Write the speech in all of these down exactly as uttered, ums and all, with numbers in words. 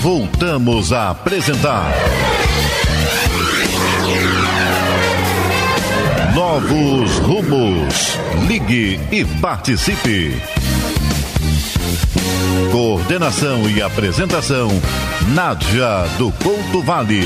voltamos a apresentar Novos Rumos. Ligue e participe. Coordenação e apresentação, Nádia do Couto Vale.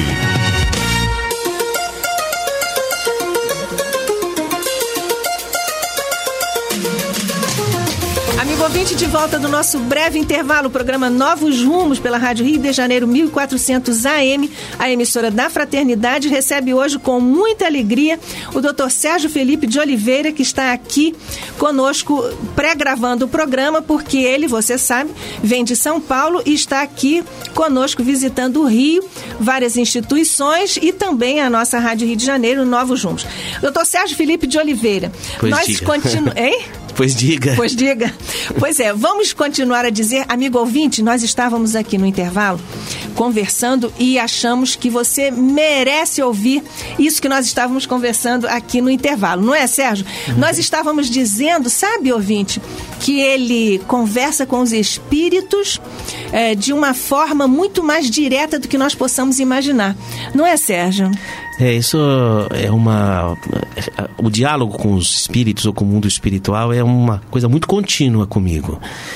Amigo ouvinte, de volta do nosso breve intervalo, o programa Novos Rumos pela Rádio Rio de Janeiro mil e quatrocentos A M, a emissora da Fraternidade, recebe hoje com muita alegria o doutor Sérgio Felipe de Oliveira, que está aqui conosco pré-gravando o programa, porque ele, você sabe, vem de São Paulo e está aqui conosco visitando o Rio, várias instituições e também a nossa Rádio Rio de Janeiro, Novos Rumos. doutor Sérgio Felipe de Oliveira, pois nós continuamos... Hein? Pois diga. Pois diga. Pois é, vamos continuar a dizer, amigo ouvinte, nós estávamos aqui no intervalo conversando e achamos que você merece ouvir isso que nós estávamos conversando aqui no intervalo, não é, Sérgio? Uhum. Nós estávamos dizendo, sabe, ouvinte, que ele conversa com os espíritos é, de uma forma muito mais direta do que nós possamos imaginar. Não é, Sérgio? É, isso é uma... O diálogo com os espíritos ou com o mundo espiritual é uma coisa muito contínua comigo.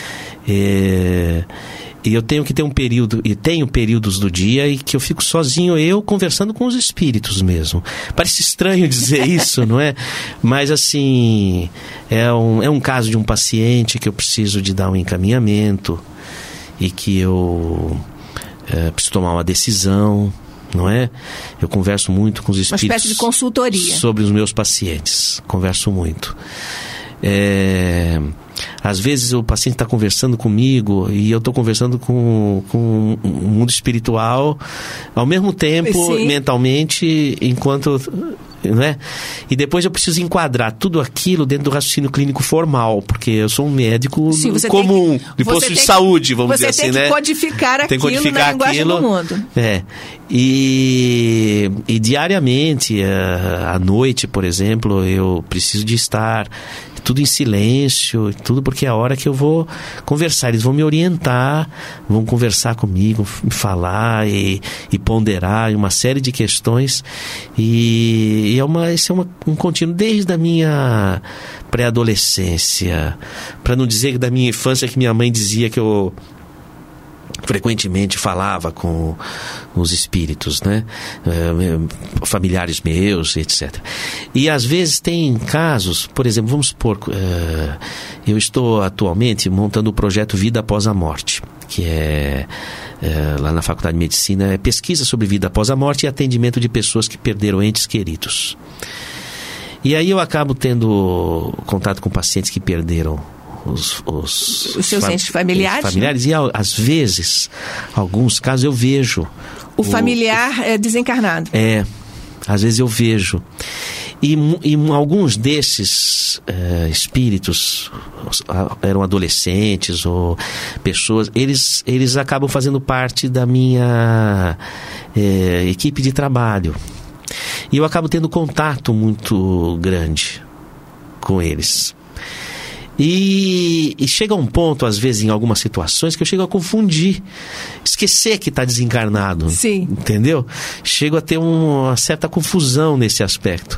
É... E eu tenho que ter um período, e tenho períodos do dia em que eu fico sozinho, eu conversando com os espíritos mesmo. Parece estranho dizer isso, não é? Mas assim, é um, é um caso de um paciente que eu preciso de dar um encaminhamento e que eu é, preciso tomar uma decisão, não é? Eu converso muito com os espíritos. Uma espécie de consultoria. Sobre os meus pacientes. Converso muito. É... Às vezes o paciente está conversando comigo e eu estou conversando com, com o mundo espiritual ao mesmo tempo, Sim. mentalmente, enquanto... Né? E depois eu preciso enquadrar tudo aquilo dentro do raciocínio clínico formal, porque eu sou um médico Sim, comum, que, de posto de saúde, vamos dizer assim, né? Você tem que codificar aquilo codificar na linguagem aquilo, do mundo. É. E, e diariamente, à noite, por exemplo, eu preciso de estar tudo em silêncio, tudo porque é a hora que eu vou conversar. Eles vão me orientar, vão conversar comigo, me falar e, e ponderar uma série de questões. E, e é uma, esse é uma, um contínuo desde a minha pré-adolescência, para não dizer da minha infância, que minha mãe dizia que eu frequentemente falava com os espíritos, né? Uh, familiares meus, etcétera. E às vezes tem casos, por exemplo, vamos supor, uh, eu estou atualmente montando o projeto Vida Após a Morte, que é uh, lá na Faculdade de Medicina, é pesquisa sobre vida após a morte e atendimento de pessoas que perderam entes queridos. E aí eu acabo tendo contato com pacientes que perderam Os, os, os seus fam- entes familiares, familiares e às vezes, alguns casos eu vejo o, o familiar o, é desencarnado. É, às vezes eu vejo e, e alguns desses é, espíritos eram adolescentes ou pessoas, eles, eles acabam fazendo parte da minha é, equipe de trabalho e eu acabo tendo contato muito grande com eles. E, e chega um ponto, às vezes, em algumas situações, que eu chego a confundir, esquecer que está desencarnado. Sim. Entendeu? Chego a ter um, uma certa confusão nesse aspecto.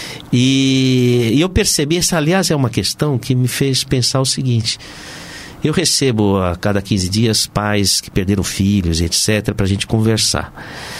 E, e eu percebi, essa, aliás, é uma questão que me fez pensar o seguinte: eu recebo a cada quinze dias pais que perderam filhos, etcétera, para a gente conversar.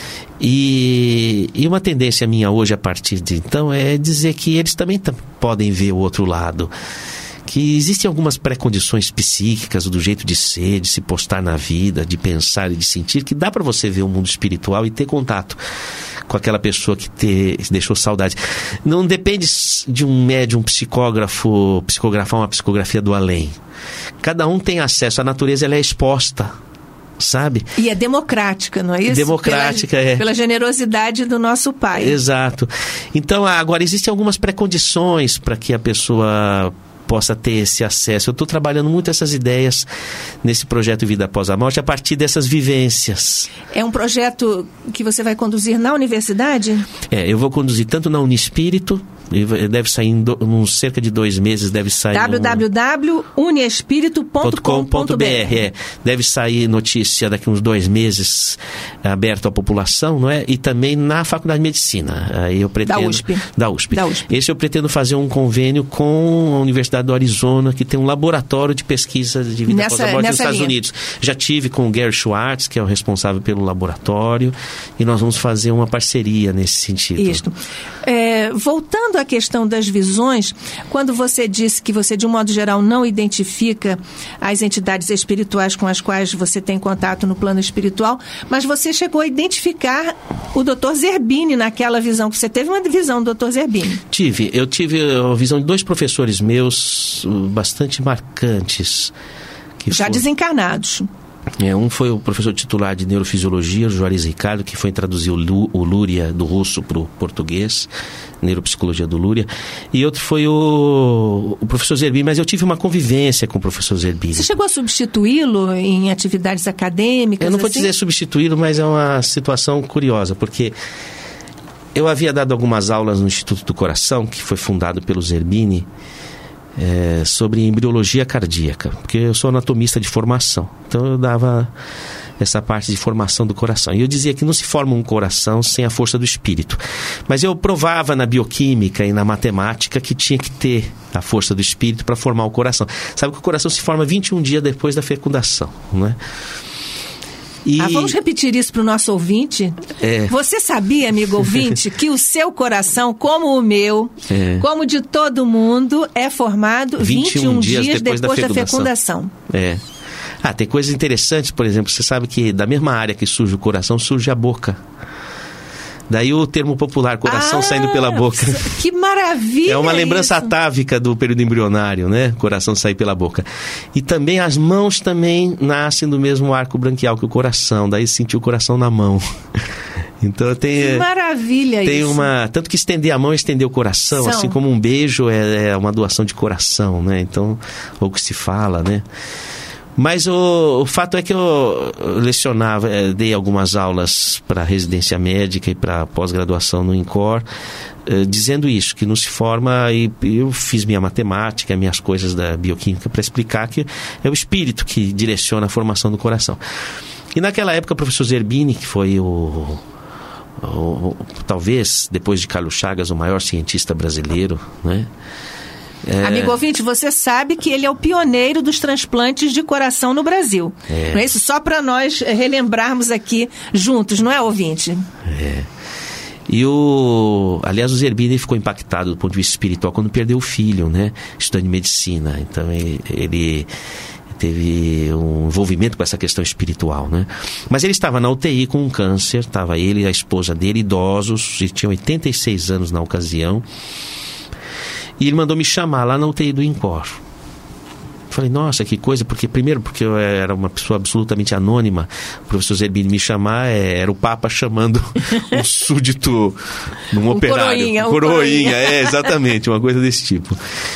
E, e uma tendência minha hoje, a partir de então, é dizer que eles também t- podem ver o outro lado. Que existem algumas pré-condições psíquicas do jeito de ser, de se postar na vida, de pensar e de sentir, que dá para você ver o mundo espiritual e ter contato com aquela pessoa que te deixou saudade. Não depende de um médium psicógrafo psicografar uma psicografia do além. Cada um tem acesso, a natureza ela é exposta, sabe? E é democrática, não é isso? Democrática, pela, é. Pela generosidade do nosso Pai. Exato. Então, agora, existem algumas pré-condições para que a pessoa possa ter esse acesso. Eu estou trabalhando muito essas ideias nesse projeto Vida Após a Morte, a partir dessas vivências. É um projeto que você vai conduzir na universidade? É, eu vou conduzir tanto na Unispírito, Deve sair em do, uns cerca de dois meses, deve sair... w w w ponto uniespírito ponto com ponto b r é. Deve sair notícia daqui uns dois meses, aberto à população, não é? E também na Faculdade de Medicina. Aí eu pretendo, da U S P. Da U S P. Da U S P. Esse eu pretendo fazer um convênio com a Universidade do Arizona, que tem um laboratório de pesquisa de vida após a morte nos Estados linha. Unidos. Já tive com o Gary Schwartz, que é o responsável pelo laboratório, e nós vamos fazer uma parceria nesse sentido. Isso. É, voltando à questão das visões, quando você disse que você, de um modo geral, não identifica as entidades espirituais com as quais você tem contato no plano espiritual, mas você chegou a identificar o doutor Zerbini naquela visão, que você teve uma visão do doutor Zerbini. Tive. Eu tive a visão de dois professores meus bastante marcantes. Que Já foram... desencarnados. É, um foi o professor titular de Neurofisiologia, o Juarez Ricardo, que foi traduzir o, Lu, o Lúria do russo para o português, Neuropsicologia do Lúria. E outro foi o, o professor Zerbini, mas eu tive uma convivência com o professor Zerbini. Você chegou a substituí-lo em atividades acadêmicas? Eu não vou assim? dizer substituí-lo, mas é uma situação curiosa, porque eu havia dado algumas aulas no Instituto do Coração, que foi fundado pelo Zerbini, É, sobre embriologia cardíaca, porque eu sou anatomista de formação, então eu dava essa parte de formação do coração, e eu dizia que não se forma um coração sem a força do espírito, mas eu provava na bioquímica e na matemática que tinha que ter a força do espírito para formar o coração. Sabe que o coração se forma vinte e um dias depois da fecundação, não é? E... Ah, vamos repetir isso para o nosso ouvinte? É. Você sabia, amigo ouvinte, que o seu coração, como o meu, é. como de todo mundo, é formado vinte e um dias depois, depois da, fecundação. da fecundação? É. Ah, tem coisas interessantes, por exemplo, você sabe que da mesma área que surge o coração, surge a boca. Daí o termo popular, coração ah, saindo pela boca. Que maravilha! É uma lembrança isso. atávica do período embrionário, né? Coração sair pela boca. E também as mãos também nascem do mesmo arco branquial que o coração. Daí sentiu o coração na mão. Então tem... Que maravilha tem isso! Uma, tanto que estender a mão é estender o coração, São. assim como um beijo é, é uma doação de coração, né? Então, ou que se fala, né? Mas o, o fato é que eu lecionava, dei algumas aulas para residência médica e para pós-graduação no INCOR, eh, dizendo isso, que não se forma, e eu fiz minha matemática, minhas coisas da bioquímica para explicar que é o espírito que direciona a formação do coração. E naquela época o professor Zerbini, que foi o, o talvez, depois de Carlos Chagas, o maior cientista brasileiro, né? É... Amigo ouvinte, você sabe que ele é o pioneiro dos transplantes de coração no Brasil. É. Não é isso? Só para nós relembrarmos aqui juntos, não é, ouvinte? É. E o... Aliás, o Zerbini ficou impactado do ponto de vista espiritual quando perdeu o filho, né? Estudando medicina. Então, ele... ele... teve um envolvimento com essa questão espiritual, né? Mas ele estava na U T I com um câncer, estava ele e a esposa dele, idosos, e tinham oitenta e seis anos na ocasião. E ele mandou me chamar lá na U T I do INCOR. Falei, nossa, que coisa, porque primeiro porque eu era uma pessoa absolutamente anônima, o professor Zerbini me chamar, era o Papa chamando um súdito num um operário. Coroinha, um coroinha, coroinha, é, exatamente, uma coisa desse tipo.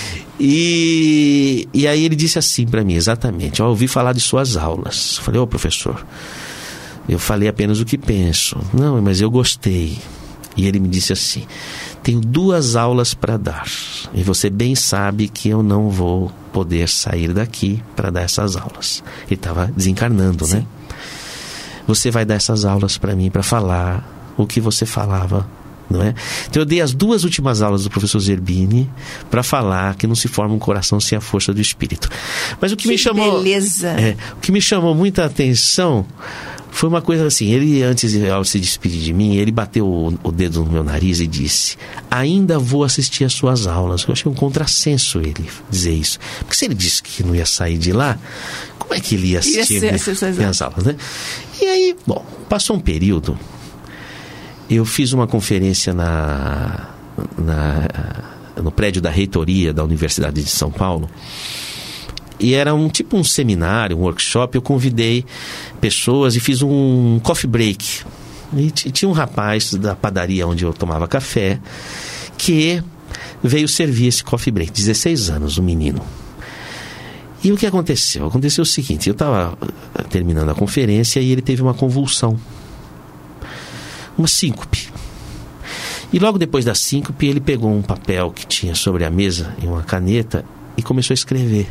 E, e aí ele disse assim para mim, exatamente, ó, ouvi falar de suas aulas. Falei, ô professor, eu falei apenas o que penso. Não, mas eu gostei. E ele me disse assim, tenho duas aulas para dar, e você bem sabe que eu não vou poder sair daqui para dar essas aulas. Ele estava desencarnando, Sim. né? Você vai dar essas aulas para mim, para falar o que você falava, não é? Então eu dei as duas últimas aulas do professor Zerbini para falar que não se forma um coração sem a força do espírito. Mas o que, que me chamou, beleza! É, o que me chamou muita atenção foi uma coisa assim, ele antes de ao se despedir de mim, ele bateu o, o dedo no meu nariz e disse, ainda vou assistir às suas aulas. Eu achei um contrassenso ele dizer isso, porque se ele disse que não ia sair de lá, como é que ele ia assistir ia ser, minha, minhas aulas, né? E aí, bom, passou um período, eu fiz uma conferência na, na, no prédio da reitoria da Universidade de São Paulo. E era um tipo um seminário, um workshop. Eu convidei pessoas e fiz um coffee break. E t- tinha um rapaz da padaria onde eu tomava café que veio servir esse coffee break. dezesseis anos, um menino. E o que aconteceu? Aconteceu o seguinte, eu estava terminando a conferência e ele teve uma convulsão. Uma síncope. E logo depois da síncope, ele pegou um papel que tinha sobre a mesa e uma caneta e começou a escrever.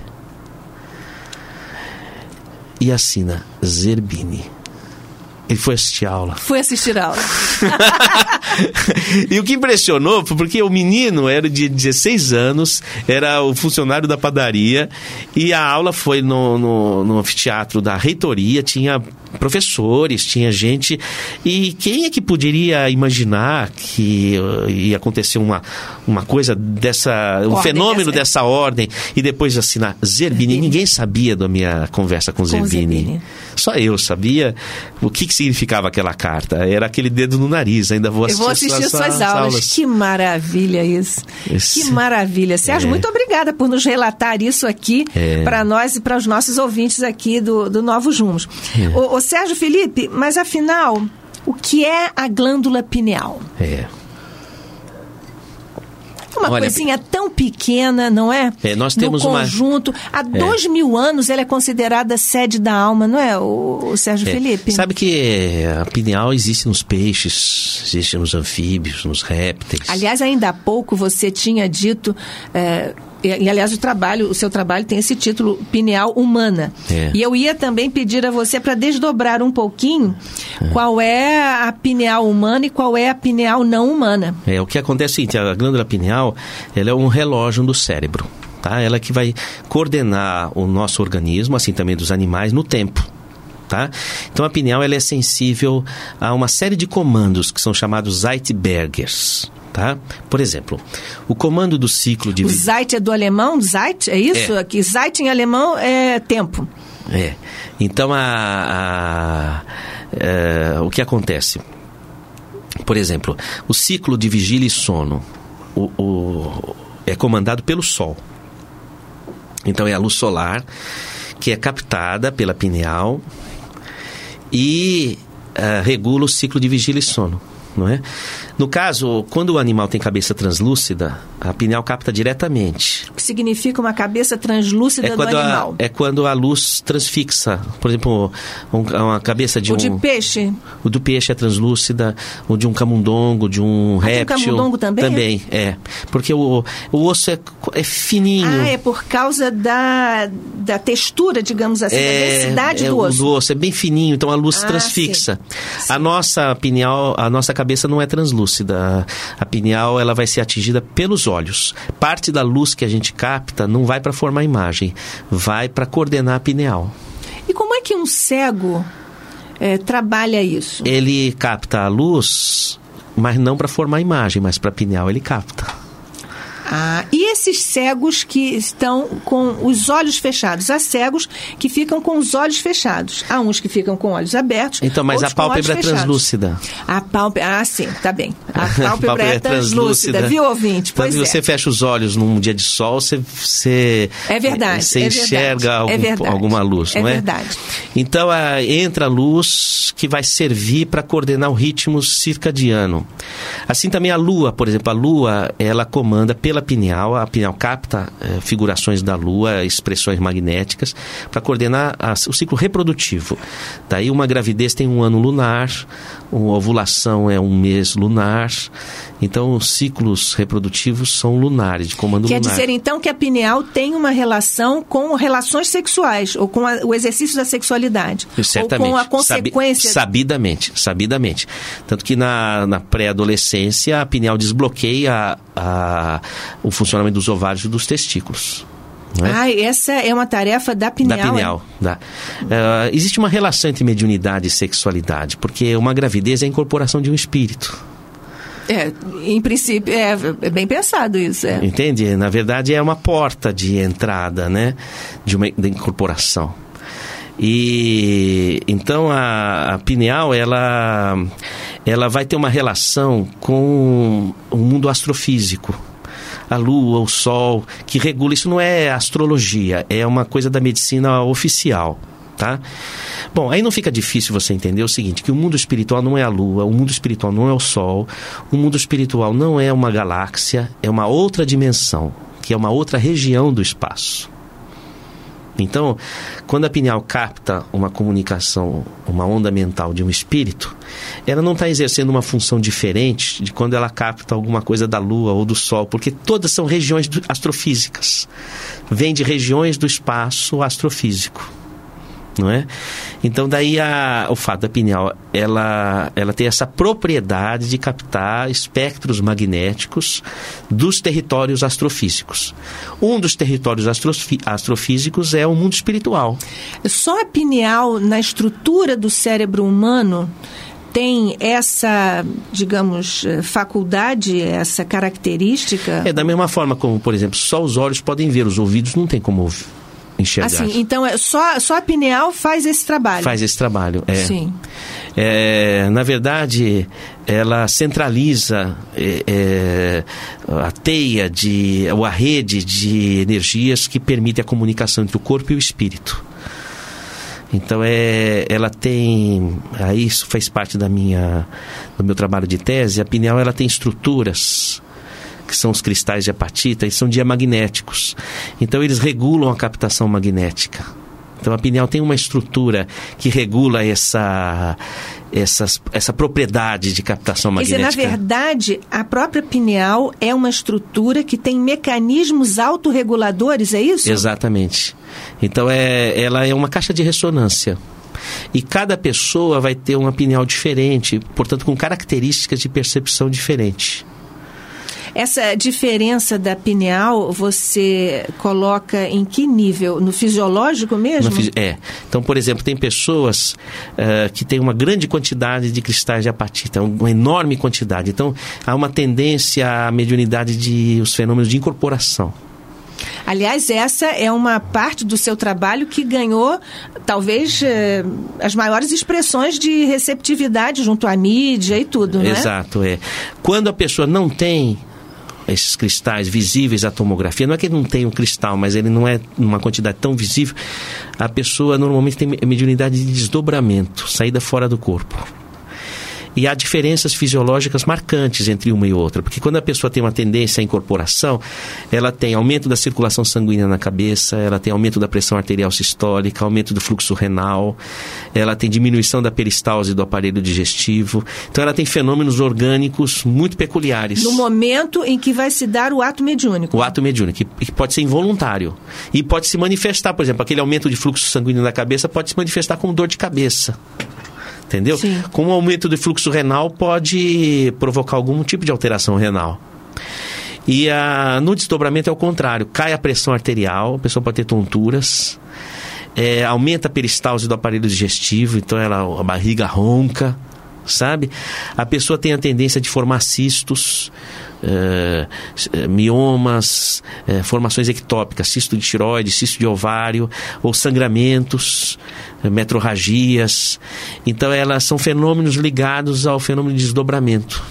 E assina Zerbini. Ele foi assistir a aula. Foi assistir a aula. E o que impressionou foi porque o menino era de dezesseis anos, era o funcionário da padaria, e a aula foi no, no, no anfiteatro da reitoria, tinha professores, tinha gente, e quem é que poderia imaginar que uh, ia acontecer uma, uma coisa dessa, um ordem, fenômeno essa... dessa ordem, e depois assinar Zerbini. Ninguém sabia da minha conversa com, com Zerbini. Zerbini. Só eu sabia o que, que significava aquela carta. Era aquele dedo no nariz. Ainda vou assistir, eu vou assistir suas, suas suas aulas. aulas. Que maravilha isso. Esse... Que maravilha. Sérgio, é. muito obrigada por nos relatar isso aqui é. para nós e para os nossos ouvintes aqui do, do Novos Rumos. É. O, o Sérgio Felipe, mas afinal, o que é a glândula pineal? É. Uma Olha, coisinha tão pequena, não é? É, nós temos no conjunto. Uma... Há dois é. mil anos ela é considerada sede da alma, não é, o, o Sérgio é. Felipe? Sabe que a pineal existe nos peixes, existe nos anfíbios, nos répteis. Aliás, ainda há pouco você tinha dito... É, E, e, aliás, o trabalho, o seu trabalho tem esse título, Pineal Humana. É. E eu ia também pedir a você para desdobrar um pouquinho é. qual é a pineal humana e qual é a pineal não humana. É, o que acontece é o seguinte, a glândula pineal, ela é um relógio do cérebro, tá? Ela é que vai coordenar o nosso organismo, assim também dos animais, no tempo. Tá? Então a pineal ela é sensível a uma série de comandos que são chamados Zeitbergers. Tá? Por exemplo, o comando do ciclo de... O Zeit é do alemão? Zeit, é isso? É. Aqui, Zeit em alemão é tempo. É. Então, a, a, a, o que acontece? Por exemplo, o ciclo de vigília e sono o, o, é comandado pelo Sol. Então, é a luz solar que é captada pela pineal e uh, regula o ciclo de vigília e sono. Não é? No caso, quando o animal tem cabeça translúcida, a pineal capta diretamente. O que significa uma cabeça translúcida é do animal? A, é quando a luz transfixa. Por exemplo, um, uma cabeça de o um... O de peixe? O do peixe é translúcida, o de um camundongo, de um ah, réptil. De um camundongo também? Também, é. é. Porque o, o osso é, é fininho. Ah, é por causa da, da textura, digamos assim, é, da densidade é, do osso. O do osso é bem fininho, então a luz ah, transfixa. Sim. Sim. A nossa pineal, a nossa cabeça não é translúcida. A, a pineal ela vai ser atingida pelos olhos. Parte da luz que a gente capta não vai para formar imagem, vai para coordenar a pineal. E como é que um cego é, trabalha isso? Ele capta a luz, mas não para formar imagem, mas para a pineal ele capta. Ah, e esses cegos que estão com os olhos fechados? Há cegos que ficam com os olhos fechados. Há uns que ficam com olhos abertos. Então, mas a pálpebra é translúcida. A pálpebra, ah, sim, tá bem. A pálpebra, a pálpebra é, é translúcida, translúcida, viu, ouvinte? Pois então, é. Você fecha os olhos num dia de sol, você, você, é verdade, você é enxerga verdade, algum, é verdade, alguma luz, não é? É verdade. Então, a, entra a luz que vai servir para coordenar o ritmo circadiano. Assim também a lua, por exemplo, a lua, ela comanda pela pineal, a pineal capta eh, figurações da lua, expressões magnéticas, para coordenar a, o ciclo reprodutivo. Daí uma gravidez tem um ano lunar, uma ovulação é um mês lunar, então os ciclos reprodutivos são lunares, de comando Quer lunar. Quer dizer então que a pineal tem uma relação com relações sexuais, ou com a, o exercício da sexualidade, certamente, ou com a consequência... Sabi, sabidamente, sabidamente. Tanto que na, na pré-adolescência a pineal desbloqueia a, o funcionamento dos ovários e dos testículos. Não é? Ah, essa é uma tarefa da pineal. Da pineal, é? da. Uh, existe uma relação entre mediunidade e sexualidade, porque uma gravidez é a incorporação de um espírito. É, em princípio, é, é bem pensado isso. É. Entende? Na verdade, é uma porta de entrada, né? De uma de incorporação. E então a, a pineal, ela, ela vai ter uma relação com o mundo astrofísico. A lua, o sol, que regula. Isso não é astrologia, é uma coisa da medicina oficial, tá? Bom, aí não fica difícil você entender o seguinte, que o mundo espiritual não é a lua, o mundo espiritual não é o sol, o mundo espiritual não é uma galáxia, é uma outra dimensão, que é uma outra região do espaço. Então, quando a pineal capta uma comunicação, uma onda mental de um espírito, ela não está exercendo uma função diferente de quando ela capta alguma coisa da Lua ou do Sol, porque todas são regiões astrofísicas. Vem de regiões do espaço astrofísico. Não é? Então daí a, o fato da pineal ela, ela tem essa propriedade de captar espectros magnéticos dos territórios astrofísicos. Um dos territórios astrofi, astrofísicos é o mundo espiritual. Só a pineal na estrutura do cérebro humano tem essa, digamos, faculdade, essa característica? É da mesma forma como, por exemplo, só os olhos podem ver, os ouvidos não tem como ouvir. Enxergar. Assim, então é só, só a pineal faz esse trabalho? Faz esse trabalho, é. Sim. É, na verdade, ela centraliza é, é, a teia, de, ou a rede de energias que permite a comunicação entre o corpo e o espírito. Então, é, ela tem... Aí isso faz parte da minha, do meu trabalho de tese. A pineal ela tem estruturas que são os cristais de apatita, e são diamagnéticos. Então, eles regulam a captação magnética. Então, a pineal tem uma estrutura que regula essa, essas, essa propriedade de captação magnética. Quer dizer, na verdade, a própria pineal é uma estrutura que tem mecanismos autorreguladores, é isso? Exatamente. Então, é, ela é uma caixa de ressonância. E cada pessoa vai ter uma pineal diferente, portanto, com características de percepção diferentes. Essa diferença da pineal, você coloca em que nível? No fisiológico mesmo? No fisi- é. Então, por exemplo, tem pessoas uh, que têm uma grande quantidade de cristais de apatita, uma enorme quantidade. Então, há uma tendência à mediunidade de os fenômenos de incorporação. Aliás, essa é uma parte do seu trabalho que ganhou, talvez, eh, as maiores expressões de receptividade junto à mídia e tudo, não é? Exato, é. Quando a pessoa não tem esses cristais visíveis à tomografia, não é que ele não tem um cristal, mas ele não é numa quantidade tão visível, a pessoa normalmente tem mediunidade de desdobramento, saída fora do corpo. E há diferenças fisiológicas marcantes entre uma e outra, porque quando a pessoa tem uma tendência à incorporação, ela tem aumento da circulação sanguínea na cabeça, ela tem aumento da pressão arterial sistólica, aumento do fluxo renal, ela tem diminuição da peristalse do aparelho digestivo. Então ela tem fenômenos orgânicos muito peculiares. No momento em que vai se dar o ato mediúnico. O ato mediúnico, que, que pode ser involuntário. E pode se manifestar, por exemplo, aquele aumento de fluxo sanguíneo na cabeça pode se manifestar como dor de cabeça. Entendeu? Sim. Com o aumento do fluxo renal pode provocar algum tipo de alteração renal. E a, no desdobramento é o contrário. Cai a pressão arterial, a pessoa pode ter tonturas, é, aumenta a peristalse do aparelho digestivo, então ela, a barriga ronca, sabe? A pessoa tem a tendência de formar cistos, é, miomas, é, formações ectópicas, cisto de tireoide, cisto de ovário, ou sangramentos, metrorragias. Então elas são fenômenos ligados ao fenômeno de desdobramento.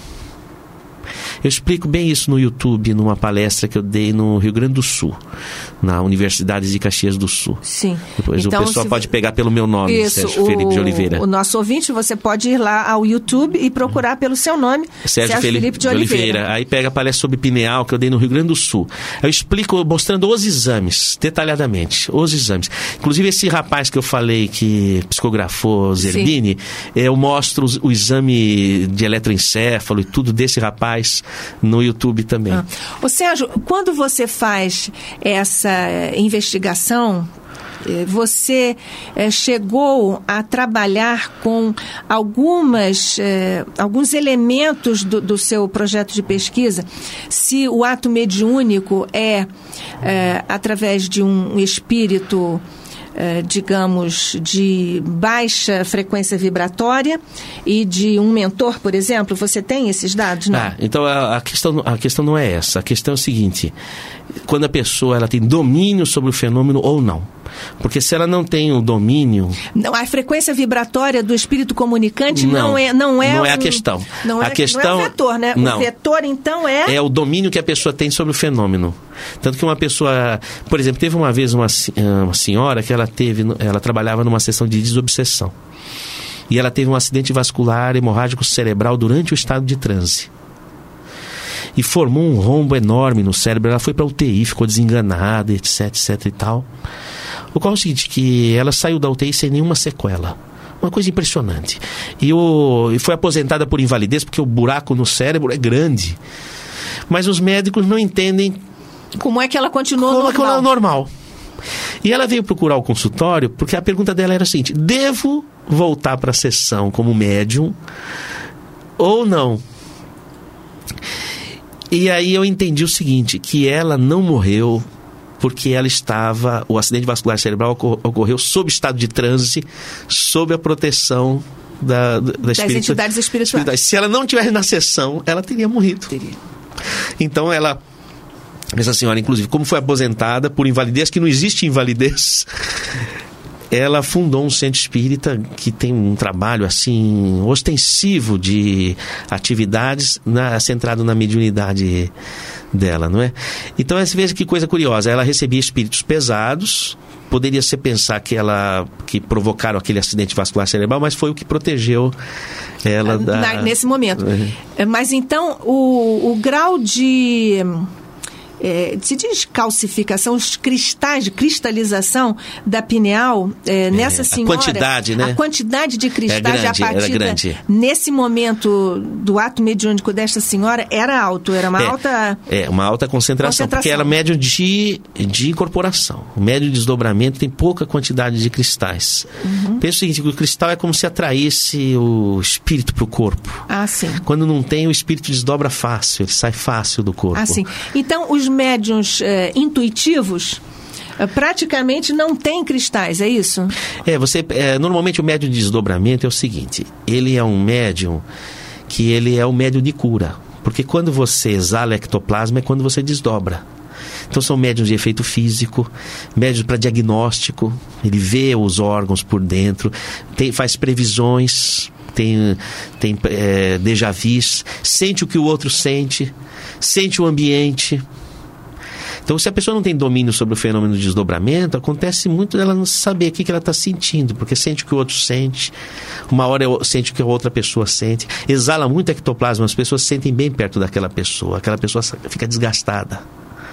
Eu explico bem isso no YouTube, numa palestra que eu dei no Rio Grande do Sul, na Universidade de Caxias do Sul. Sim. Depois então, o pessoal se... pode pegar pelo meu nome, isso, Sérgio o, Felipe de Oliveira. O nosso ouvinte, você pode ir lá ao YouTube e procurar pelo seu nome, Sérgio, Sérgio Felipe, Felipe de, de Oliveira. Oliveira. Aí pega a palestra sobre pineal que eu dei no Rio Grande do Sul. Eu explico, mostrando os exames, detalhadamente, os exames. Inclusive esse rapaz que eu falei que psicografou Zerbini, eu mostro o, o exame de eletroencéfalo e tudo desse rapaz no YouTube também. Ah. Ô Sérgio, quando você faz essa investigação, você eh, chegou a trabalhar com algumas, eh, alguns elementos do, do seu projeto de pesquisa? Se o ato mediúnico é eh, através de um espírito, Uh, digamos, de baixa frequência vibratória e de um mentor, por exemplo, você tem esses dados, não? Ah, então a, a, questão, a questão não é essa. A questão é o seguinte: quando a pessoa ela tem domínio sobre o fenômeno ou não. Porque se ela não tem o domínio... Não, a frequência vibratória do espírito comunicante não, não é Não é, não um, é a questão. Não, a é, questão, não é o vetor, né? Não. O vetor, então, é... É o domínio que a pessoa tem sobre o fenômeno. Tanto que uma pessoa... Por exemplo, teve uma vez uma, uma senhora que ela teve... Ela trabalhava numa sessão de desobsessão. E ela teve um acidente vascular hemorrágico cerebral durante o estado de transe. E formou um rombo enorme no cérebro. Ela foi para U T I, ficou desenganada, etc, etc e tal. Ocorre o seguinte, que ela saiu da U T I sem nenhuma sequela. Uma coisa impressionante. E, o, e foi aposentada por invalidez, porque o buraco no cérebro é grande. Mas os médicos não entendem... Como é que ela continuou como normal? Como ela normal. E ela veio procurar o consultório, porque a pergunta dela era a seguinte: devo voltar para a sessão como médium ou não? E aí eu entendi o seguinte, que ela não morreu porque ela estava, o acidente vascular cerebral ocorreu sob estado de transe, sob a proteção da, da das espiritu... entidades espirituais. espirituais. Se ela não tivesse na sessão, ela teria morrido. Teria. Então ela, essa senhora, inclusive, como foi aposentada por invalidez, que não existe invalidez, ela fundou um centro espírita que tem um trabalho assim ostensivo de atividades na, centrado na mediunidade dela, não é? Então, você veja que coisa curiosa, ela recebia espíritos pesados, poderia ser pensar que ela, que provocaram aquele acidente vascular cerebral, mas foi o que protegeu ela da... Na, nesse momento. É. Mas então, o, o grau de... É, se diz calcificação, os cristais de cristalização da pineal, é, nessa é, senhora... A quantidade, né? A quantidade de cristais é grande, a partir era grande. Da, nesse momento do ato mediúnico desta senhora, era alto, era uma é, alta... É, uma alta concentração, concentração. Porque era médium de, de incorporação. O médium de desdobramento tem pouca quantidade de cristais. Uhum. Pensa o seguinte, que o cristal é como se atraísse o espírito para o corpo. Ah, sim. Quando não tem, o espírito desdobra fácil, ele sai fácil do corpo. Ah, sim. Então, os médiuns eh, intuitivos eh, praticamente não têm cristais, é isso? É, você, é, normalmente o médium de desdobramento é o seguinte, ele é um médium que ele é o médium de cura, porque quando você exala ectoplasma é quando você desdobra. Então são médiuns de efeito físico, médiuns para diagnóstico, ele vê os órgãos por dentro, tem, faz previsões, tem, tem é, déjà vus, sente o que o outro sente, sente o ambiente. Então, se a pessoa não tem domínio sobre o fenômeno de desdobramento, acontece muito dela não saber o que, que ela está sentindo, porque sente o que o outro sente, uma hora sente o que a outra pessoa sente, exala muito ectoplasma, as pessoas se sentem bem perto daquela pessoa, aquela pessoa fica desgastada,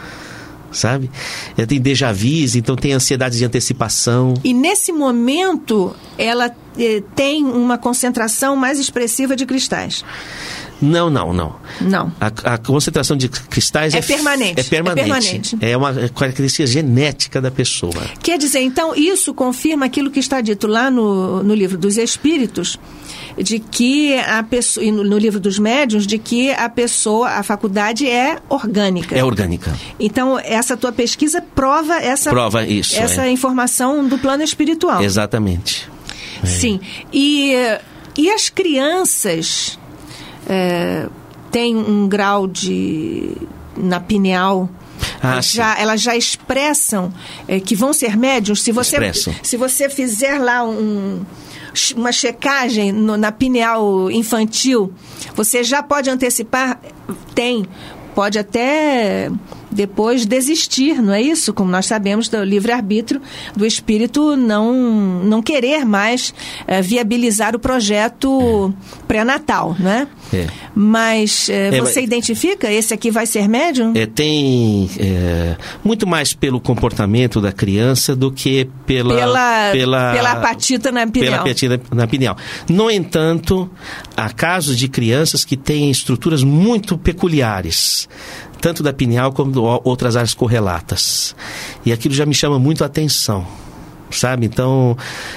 sabe? Ela tem déjà vus, então tem ansiedade de antecipação. E nesse momento, ela eh, tem uma concentração mais expressiva de cristais. Não, não, não. Não. A, a concentração de cristais é, é permanente. É permanente. É permanente. É uma característica genética da pessoa. Quer dizer, então, isso confirma aquilo que está dito lá no, no livro dos Espíritos, de que a pessoa, e no, no livro dos Médiuns, de que a pessoa, a faculdade é orgânica. É orgânica. Então, essa tua pesquisa prova essa, prova isso, essa é. informação do plano espiritual. Exatamente. É. Sim. E, e as crianças... É, tem um grau de na pineal, ah, já, elas já expressam é, que vão ser médiuns. Se você, se você fizer lá um, uma checagem no, na pineal infantil, você já pode antecipar, tem, pode até depois desistir, não é isso? Como nós sabemos do livre-arbítrio do espírito não, não querer mais é, viabilizar o projeto é. pré-natal, não é? É. Mas é, é, você mas, identifica? Esse aqui vai ser médium? É, tem é, muito mais pelo comportamento da criança do que pela... Pela, pela, pela apatita na pineal. Pela apatita na pineal. No entanto, há casos de crianças que têm estruturas muito peculiares, tanto da pineal como de outras áreas correlatas. E aquilo já me chama muito a atenção, sabe? Então,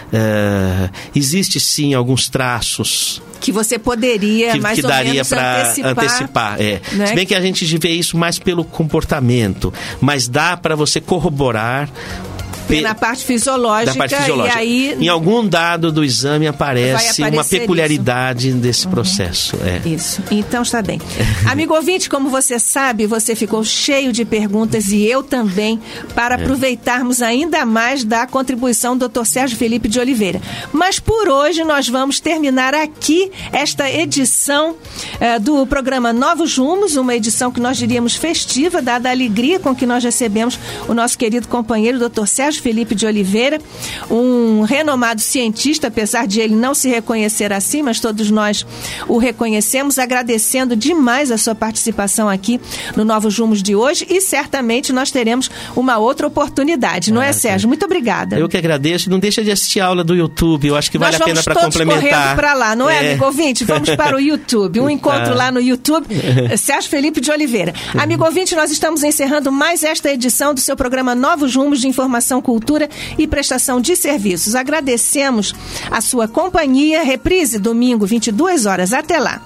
é, existe sim alguns traços... Que você poderia, que, mais que ou daria menos, para antecipar. antecipar é. Né? Se bem que a gente vê isso mais pelo comportamento, mas dá para você corroborar... Na parte fisiológica, da parte fisiológica. E aí em algum dado do exame aparece uma peculiaridade isso. desse uhum. processo. É. Isso, então está bem. Amigo ouvinte, como você sabe, você ficou cheio de perguntas e eu também, para é. aproveitarmos ainda mais da contribuição do doutor Sérgio Felipe de Oliveira. Mas por hoje nós vamos terminar aqui esta edição eh, do programa Novos Rumos, uma edição que nós diríamos festiva, dada a alegria com que nós recebemos o nosso querido companheiro doutor Sérgio Sérgio Felipe de Oliveira, um renomado cientista, apesar de ele não se reconhecer assim, mas todos nós o reconhecemos, agradecendo demais a sua participação aqui no Novos Rumos de hoje, e certamente nós teremos uma outra oportunidade, não é, é Sérgio? Muito obrigada. Eu que agradeço. Não deixa de assistir a aula do YouTube, eu acho que vale nós a pena para complementar. Nós vamos correndo para lá, não é, é, amigo ouvinte? Vamos para o YouTube, um encontro ah. lá no YouTube, Sérgio Felipe de Oliveira. Amigo ouvinte, nós estamos encerrando mais esta edição do seu programa Novos Rumos de Informação, Cultura e Prestação de Serviços. Agradecemos a sua companhia. Reprise domingo, vinte e duas horas. Até lá.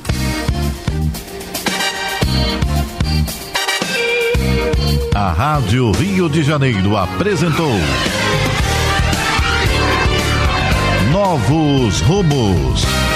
A Rádio Rio de Janeiro apresentou Novos Rumos.